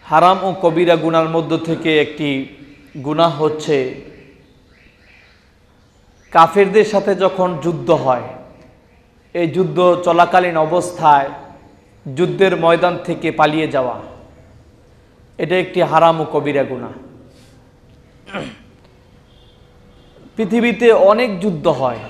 হারাম ও কবিরা গুনার মধ্য থেকে একটি গুনাহ হচ্ছে কাফেরদের সাথে যখন যুদ্ধ হয়, এই যুদ্ধ চলাকালীন অবস্থায় যুদ্ধের ময়দান থেকে পালিয়ে যাওয়া, এটা একটি হারাম ও কবিরা গুনাহ। পৃথিবীতে অনেক যুদ্ধ হয়,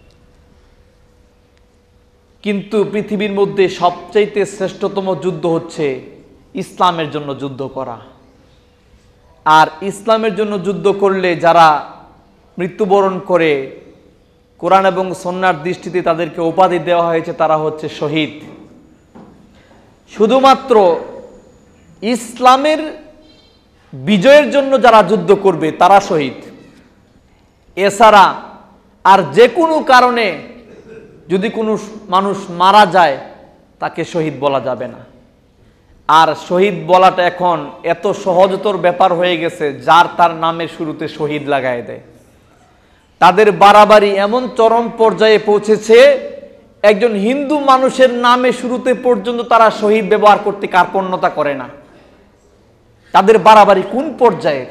কিন্তু পৃথিবীর মধ্যে সবচাইতে শ্রেষ্ঠতম যুদ্ধ হচ্ছে ইসলামের জন্য যুদ্ধ করা। আর ইসলামের জন্য যুদ্ধ করলে যারা মৃত্যুবরণ করে, কোরআন এবং সুন্নাহর দৃষ্টিতে তাদেরকে উপাধি দেওয়া হয়েছে, তারা হচ্ছে শহীদ। শুধুমাত্র ইসলামের বিজয়ের জন্য যারা যুদ্ধ করবে তারা শহীদ। এছাড়া আর যে কোনো কারণে যদি কোনো মানুষ মারা যায়, তাকে শহীদ বলা যাবে না। আর শহীদ বলাটা এখন এত সহজতর ব্যাপার হয়ে গেছে, যার তার নামের শুরুতে শহীদ লাগায় দেয়। তাদের বাড়াবাড়ি এমন চরম পর্যায়ে পৌঁছেছে, একজন হিন্দু মানুষের নামে শুরুতে পর্যন্ত তারা শহীদ ব্যবহার করতে কার্পণ্যতা করে না। তাদের বাড়াবাড়ি কোন পর্যায়ে!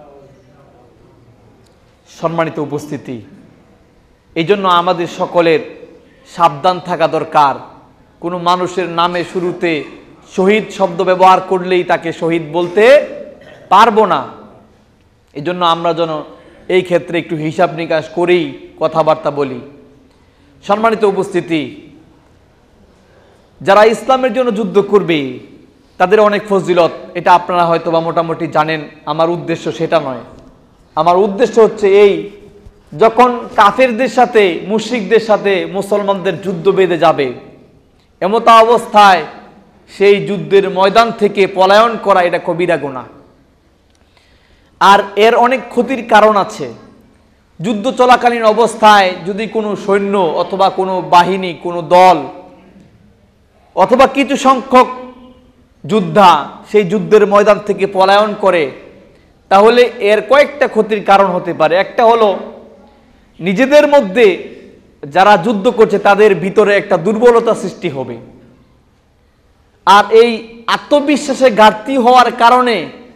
সম্মানিত উপস্থিতি, এই জন্য আমাদের সকলের সাবধান থাকা দরকার। কোনো মানুষের নামে শুরুতে শহীদ শব্দ ব্যবহার করলেই তাকে শহীদ বলতে পারবো না। এই জন্য আমরা যেন এই ক্ষেত্রে একটু হিসাব নিকাশ করেই কথাবার্তা বলি। সম্মানিত উপস্থিতি, যারা ইসলামের জন্য যুদ্ধ করবে তাদের অনেক ফজিলত, এটা আপনারা হয়তো বা মোটামুটি জানেন। আমার উদ্দেশ্য সেটা নয়। আমার উদ্দেশ্য হচ্ছে এই, যখন কাফেরদের সাথে, মুশরিকদের সাথে মুসলমানদের যুদ্ধ বেঁধে যাবে, এমতা অবস্থায় সেই যুদ্ধের ময়দান থেকে পলায়ন করা, এটা কবিরা গুনাহ। আর এর অনেক ক্ষতির কারণ আছে। যুদ্ধ চলাকালীন অবস্থায় যদি কোনো সৈন্য অথবা কোনো বাহিনী, কোনো দল অথবা কিছু সংখ্যক যোদ্ধা সেই যুদ্ধের ময়দান থেকে পলায়ন করে, তাহলে এর কয়েকটা ক্ষতির কারণ হতে পারে। একটা হলো, নিজেদের মধ্যে যারা যুদ্ধ করছে তাদের ভিতরে একটা দুর্বলতা সৃষ্টি হবে। আর এই আত্মবিশ্বাসে ঘাটতি হওয়ার কারণে